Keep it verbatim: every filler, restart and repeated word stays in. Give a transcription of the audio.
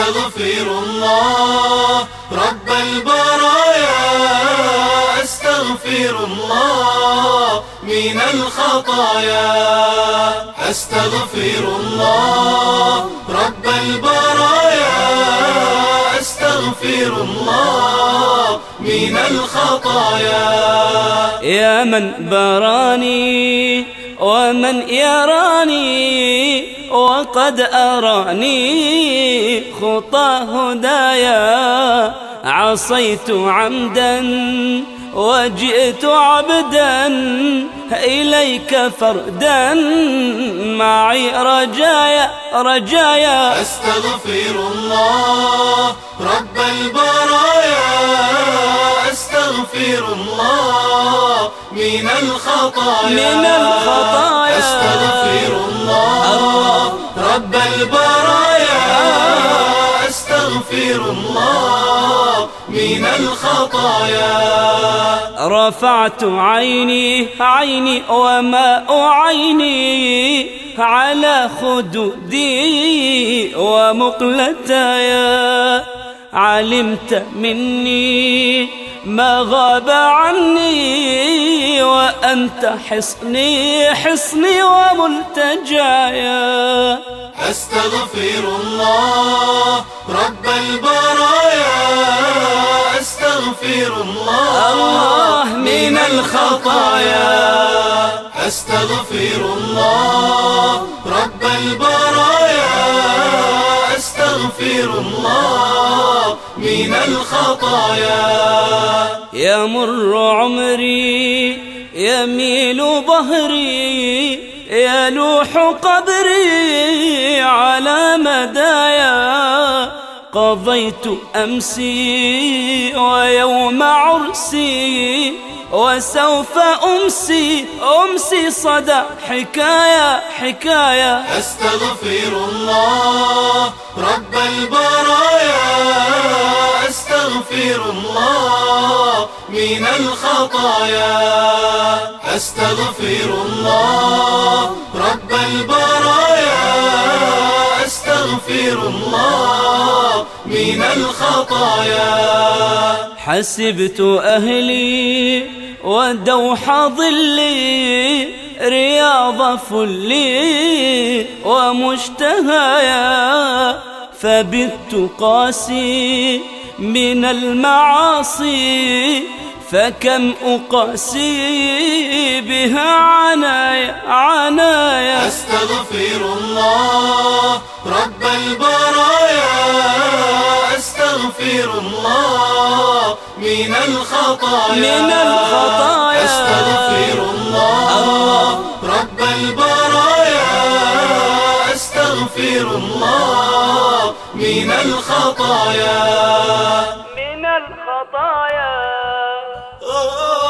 أستغفر الله رب البرايا، أستغفر الله من الخطايا. أستغفر الله رب البرايا، أستغفر الله من الخطايا. يا من براني ومن يراني وقد أراني خطى هدايا، عصيت عمدا وجئت عبدا إليك فردا، معي رجايا رجايا. أستغفر الله رب البرايا، أستغفر الله من الخطايا من الخطايا. أستغفر الله رب البرايا، أستغفر الله من الخطايا. رفعت عيني عيني وماء عيني على خدودي ومقلتايا، علمت مني ما غاب عني، وأنت حصني حصني وملتجايا. أستغفر الله رب البرايا، أستغفر الله من الخطايا. أستغفر الله رب البرايا، أستغفر الله من الخطايا. يمر عمري يميل ظهري، يلوح قبري على مدايا، قضيت أمسي ويوم عرسي، وسوف أمسي أمسي صدى حكاية حكاية. أستغفر الله رب البرايا، أستغفر الله من الخطايا. أستغفر الله رب البرايا، أستغفر الله من الخطايا. حسبت أهلي ودوح ظلي، رياض فلي ومشتهايا، فبت قاسي من المعاصي، فكم أقاسي بها عنايا عنايا. أستغفر الله رب البرايا، أستغفر الله من الخطايا من الخطايا. أستغفر الله رب البرايا، أستغفر الله من الخطايا من الخطايا.